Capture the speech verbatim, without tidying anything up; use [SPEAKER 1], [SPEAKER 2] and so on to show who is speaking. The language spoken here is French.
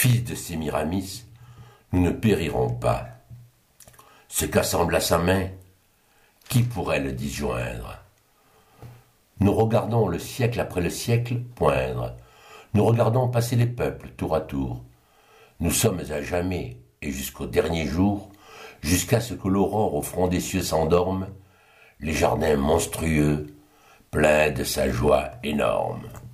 [SPEAKER 1] fils de Sémiramis, nous ne périrons pas. Ce qu'assemble à sa main, qui pourrait le disjoindre? Nous regardons le siècle après le siècle poindre. Nous regardons passer les peuples tour à tour. Nous sommes à jamais et jusqu'au dernier jour, jusqu'à ce que l'aurore au front des cieux s'endorme, les jardins monstrueux, pleins de sa joie énorme.